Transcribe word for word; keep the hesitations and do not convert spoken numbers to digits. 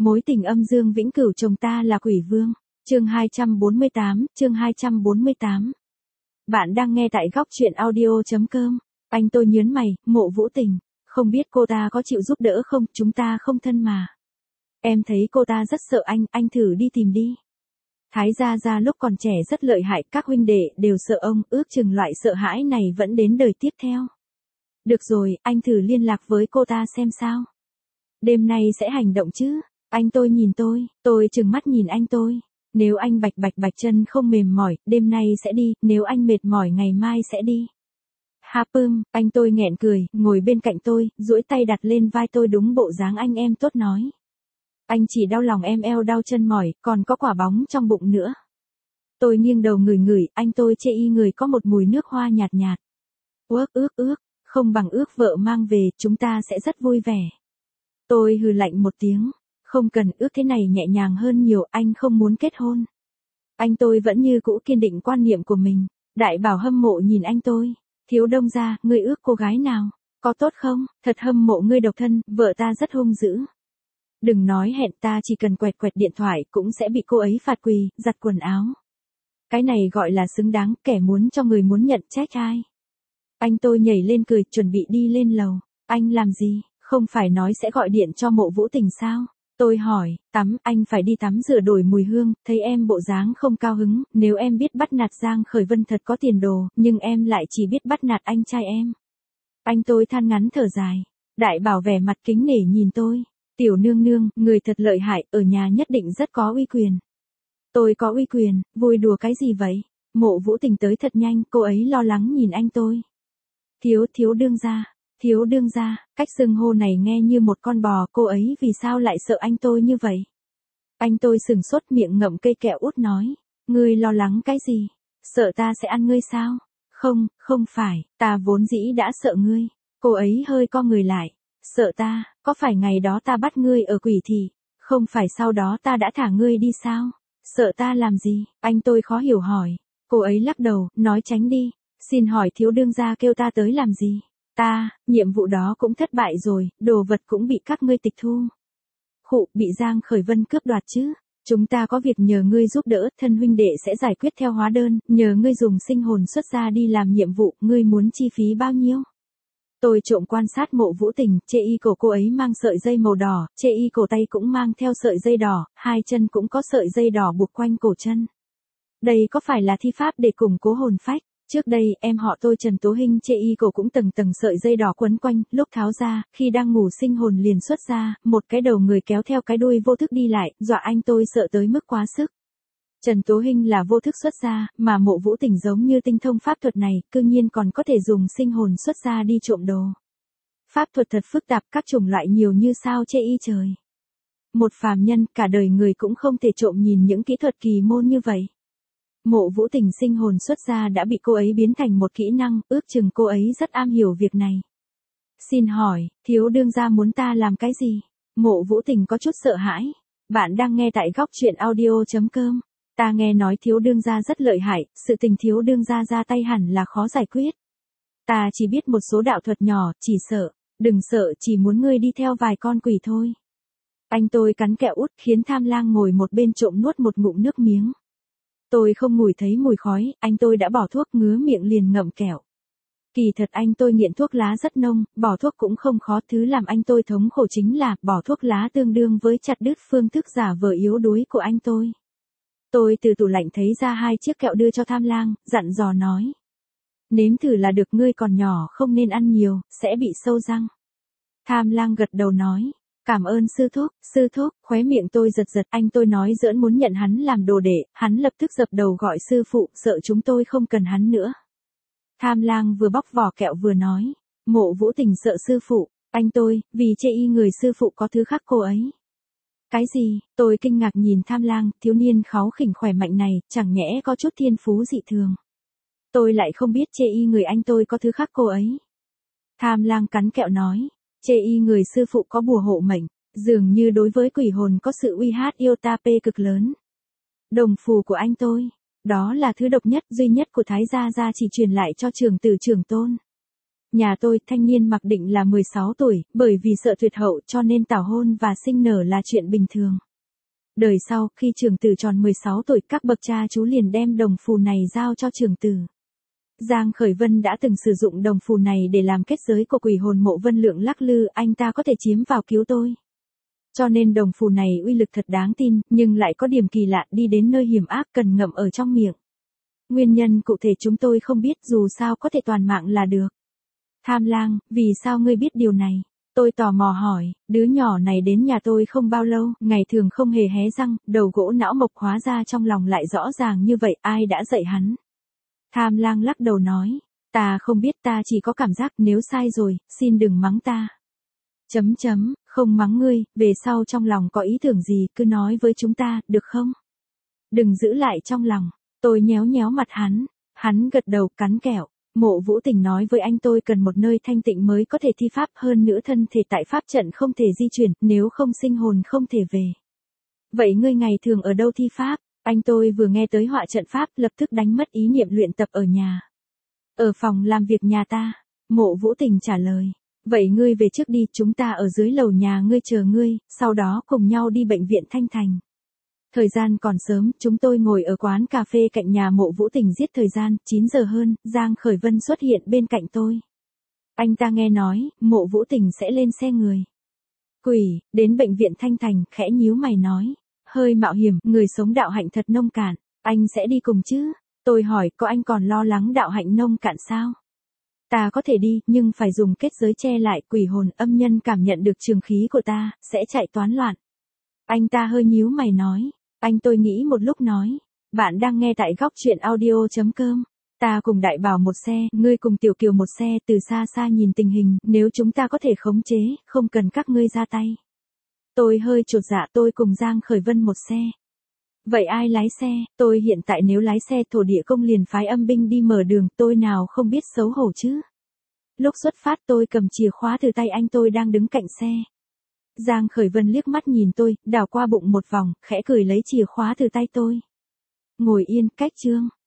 Mối tình âm dương vĩnh cửu chồng ta là quỷ vương. Chương hai trăm bốn mươi tám, chương hai trăm bốn mươi tám. Bạn đang nghe tại góc truyện audio.com. Anh tôi nhớn mày, Mộ Vũ Tình, không biết cô ta có chịu giúp đỡ không, chúng ta không thân mà. Em thấy cô ta rất sợ anh, anh thử đi tìm đi. Thái gia gia lúc còn trẻ rất lợi hại, các huynh đệ đều sợ ông, ước chừng loại sợ hãi này vẫn đến đời tiếp theo. Được rồi, anh thử liên lạc với cô ta xem sao. Đêm nay sẽ hành động chứ? Anh tôi nhìn tôi, tôi trừng mắt nhìn anh tôi. Nếu anh bạch bạch bạch chân không mềm mỏi, đêm nay sẽ đi, nếu anh mệt mỏi ngày mai sẽ đi. Ha pơm, anh tôi nghẹn cười, ngồi bên cạnh tôi, duỗi tay đặt lên vai tôi đúng bộ dáng anh em tốt nói. Anh chỉ đau lòng em eo đau chân mỏi, còn có quả bóng trong bụng nữa. Tôi nghiêng đầu ngửi ngửi, anh tôi chê y người có một mùi nước hoa nhạt nhạt. Ước ước ước, không bằng ước vợ mang về, chúng ta sẽ rất vui vẻ. Tôi hừ lạnh một tiếng. Không cần, ước thế này nhẹ nhàng hơn nhiều, anh không muốn kết hôn. Anh tôi vẫn như cũ kiên định quan niệm của mình. Đại bảo hâm mộ nhìn anh tôi. Thiếu Đông gia, ngươi ước cô gái nào? Có tốt không? Thật hâm mộ ngươi độc thân, vợ ta rất hung dữ. Đừng nói hẹn, ta chỉ cần quẹt quẹt điện thoại cũng sẽ bị cô ấy phạt quỳ, giặt quần áo. Cái này gọi là xứng đáng, kẻ muốn cho người muốn nhận trách ai. Anh tôi nhảy lên cười, chuẩn bị đi lên lầu. Anh làm gì? Không phải nói sẽ gọi điện cho Mộ Vũ Tình sao? Tôi hỏi, tắm, anh phải đi tắm rửa đổi mùi hương, thấy em bộ dáng không cao hứng, nếu em biết bắt nạt Giang Khởi Vân thật có tiền đồ, nhưng em lại chỉ biết bắt nạt anh trai em. Anh tôi than ngắn thở dài. Đại bảo vẻ mặt kính nể nhìn tôi. Tiểu nương nương, người thật lợi hại, ở nhà nhất định rất có uy quyền. Tôi có uy quyền, vui đùa cái gì vậy? Mộ Vũ Tình tới thật nhanh, cô ấy lo lắng nhìn anh tôi. Thiếu thiếu đương gia. Thiếu đương gia, cách xưng hô này nghe như một con bò, cô ấy vì sao lại sợ anh tôi như vậy? Anh tôi sừng sốt miệng ngậm cây kẹo út nói, ngươi lo lắng cái gì? Sợ ta sẽ ăn ngươi sao? Không, không phải, ta vốn dĩ đã sợ ngươi. Cô ấy hơi co người lại, sợ ta, có phải ngày đó ta bắt ngươi ở quỷ thị, không phải sau đó ta đã thả ngươi đi sao? Sợ ta làm gì? Anh tôi khó hiểu hỏi. Cô ấy lắc đầu, nói tránh đi, xin hỏi thiếu đương gia kêu ta tới làm gì? Ta, nhiệm vụ đó cũng thất bại rồi, đồ vật cũng bị các ngươi tịch thu. Khụ, bị Giang Khởi Vân cướp đoạt chứ. Chúng ta có việc nhờ ngươi giúp đỡ, thân huynh đệ sẽ giải quyết theo hóa đơn, nhờ ngươi dùng sinh hồn xuất ra đi làm nhiệm vụ, ngươi muốn chi phí bao nhiêu? Tôi trộm quan sát Mộ Vũ Tình, chê y cổ cô ấy mang sợi dây màu đỏ, chê y cổ tay cũng mang theo sợi dây đỏ, hai chân cũng có sợi dây đỏ buộc quanh cổ chân. Đây có phải là thi pháp để củng cố hồn phách? Trước đây, em họ tôi Trần Tố Hinh chê y cổ cũng tầng tầng sợi dây đỏ quấn quanh, lúc tháo ra, khi đang ngủ sinh hồn liền xuất ra, một cái đầu người kéo theo cái đuôi vô thức đi lại, dọa anh tôi sợ tới mức quá sức. Trần Tố Hinh là vô thức xuất ra, mà Mộ Vũ Tình giống như tinh thông pháp thuật này, cư nhiên còn có thể dùng sinh hồn xuất ra đi trộm đồ. Pháp thuật thật phức tạp, các chủng loại nhiều như sao chê y trời. Một phàm nhân, cả đời người cũng không thể trộm nhìn những kỹ thuật kỳ môn như vậy. Mộ Vũ Tình sinh hồn xuất ra đã bị cô ấy biến thành một kỹ năng, ước chừng cô ấy rất am hiểu việc này. Xin hỏi, thiếu đương gia muốn ta làm cái gì? Mộ Vũ Tình có chút sợ hãi. Bạn đang nghe tại góc truyện audio.com. Ta nghe nói thiếu đương gia rất lợi hại, sự tình thiếu đương gia ra tay hẳn là khó giải quyết. Ta chỉ biết một số đạo thuật nhỏ, chỉ sợ. Đừng sợ, chỉ muốn ngươi đi theo vài con quỷ thôi. Anh tôi cắn kẹo út khiến Tham Lang ngồi một bên trộm nuốt một ngụm nước miếng. Tôi không ngửi thấy mùi khói, anh tôi đã bỏ thuốc ngứa miệng liền ngậm kẹo. Kỳ thật anh tôi nghiện thuốc lá rất nông, bỏ thuốc cũng không khó, thứ làm anh tôi thống khổ chính là bỏ thuốc lá tương đương với chặt đứt phương thức giả vờ yếu đuối của anh tôi. Tôi từ tủ lạnh thấy ra hai chiếc kẹo đưa cho Tham Lang, dặn dò nói. Nếm thử là được, ngươi còn nhỏ không nên ăn nhiều, sẽ bị sâu răng. Tham Lang gật đầu nói. Cảm ơn sư thúc, sư thúc, khóe miệng tôi giật giật, anh tôi nói giỡn muốn nhận hắn làm đồ đệ, hắn lập tức dập đầu gọi sư phụ, sợ chúng tôi không cần hắn nữa. Tham Lang vừa bóc vỏ kẹo vừa nói, Mộ Vũ Tình sợ sư phụ, anh tôi, vì chê y người sư phụ có thứ khác cô ấy. Cái gì? Tôi kinh ngạc nhìn Tham Lang, thiếu niên kháu khỉnh khỏe mạnh này, chẳng nhẽ có chút thiên phú dị thường. Tôi lại không biết chê y người anh tôi có thứ khác cô ấy. Tham Lang cắn kẹo nói. Chê y người sư phụ có bùa hộ mệnh, dường như đối với quỷ hồn có sự uy hát yêu ta pê cực lớn. Đồng phù của anh tôi, đó là thứ độc nhất duy nhất của Thái gia gia chỉ truyền lại cho trưởng tử trưởng tôn. Nhà tôi, thanh niên mặc định là mười sáu tuổi, bởi vì sợ tuyệt hậu cho nên tảo hôn và sinh nở là chuyện bình thường. Đời sau, khi trưởng tử tròn mười sáu tuổi, các bậc cha chú liền đem đồng phù này giao cho trưởng tử. Giang Khởi Vân đã từng sử dụng đồng phù này để làm kết giới của quỷ hồn Mộ Vân Lượng lắc lư, anh ta có thể chiếm vào cứu tôi. Cho nên đồng phù này uy lực thật đáng tin, nhưng lại có điểm kỳ lạ, đi đến nơi hiểm ác cần ngậm ở trong miệng. Nguyên nhân cụ thể chúng tôi không biết, dù sao có thể toàn mạng là được. Tham Lang, vì sao ngươi biết điều này? Tôi tò mò hỏi, đứa nhỏ này đến nhà tôi không bao lâu, ngày thường không hề hé răng, đầu gỗ não mộc, hóa ra trong lòng lại rõ ràng như vậy, ai đã dạy hắn? Tham Lang lắc đầu nói, ta không biết, ta chỉ có cảm giác, nếu sai rồi, xin đừng mắng ta. Chấm chấm, không mắng ngươi, về sau trong lòng có ý tưởng gì, cứ nói với chúng ta, được không? Đừng giữ lại trong lòng. Tôi nhéo nhéo mặt hắn, hắn gật đầu, cắn kẹo. Mộ Vũ Tình nói với anh tôi cần một nơi thanh tịnh mới có thể thi pháp, hơn nữa thân thể tại pháp trận không thể di chuyển, nếu không sinh hồn không thể về. Vậy ngươi ngày thường ở đâu thi pháp? Anh tôi vừa nghe tới họa trận pháp, lập tức đánh mất ý niệm luyện tập ở nhà. Ở phòng làm việc nhà ta. Mộ Vũ Tình trả lời. Vậy ngươi về trước đi, chúng ta ở dưới lầu nhà ngươi chờ ngươi, sau đó cùng nhau đi bệnh viện Thanh Thành. Thời gian còn sớm, chúng tôi ngồi ở quán cà phê cạnh nhà Mộ Vũ Tình giết thời gian, chín giờ hơn, Giang Khởi Vân xuất hiện bên cạnh tôi. Anh ta nghe nói, Mộ Vũ Tình sẽ lên xe người. Quỷ, đến bệnh viện Thanh Thành, khẽ nhíu mày nói. Hơi mạo hiểm, người sống đạo hạnh thật nông cạn, anh sẽ đi cùng chứ? Tôi hỏi, có anh còn lo lắng đạo hạnh nông cạn sao? Ta có thể đi, nhưng phải dùng kết giới che lại, quỷ hồn âm nhân cảm nhận được trường khí của ta, sẽ chạy toán loạn. Anh ta hơi nhíu mày nói. Anh tôi nghĩ một lúc nói. Bạn đang nghe tại góc truyện audio.com. Ta cùng Đại Bảo một xe, ngươi cùng Tiểu Kiều một xe, từ xa xa nhìn tình hình, nếu chúng ta có thể khống chế, không cần các ngươi ra tay. Tôi hơi chột dạ, tôi cùng Giang Khởi Vân một xe. Vậy ai lái xe? Tôi hiện tại nếu lái xe thổ địa công liền phái âm binh đi mở đường, tôi nào không biết xấu hổ chứ. Lúc xuất phát tôi cầm chìa khóa từ tay anh tôi đang đứng cạnh xe. Giang Khởi Vân liếc mắt nhìn tôi, đảo qua bụng một vòng, khẽ cười lấy chìa khóa từ tay tôi. Ngồi yên, cách chương.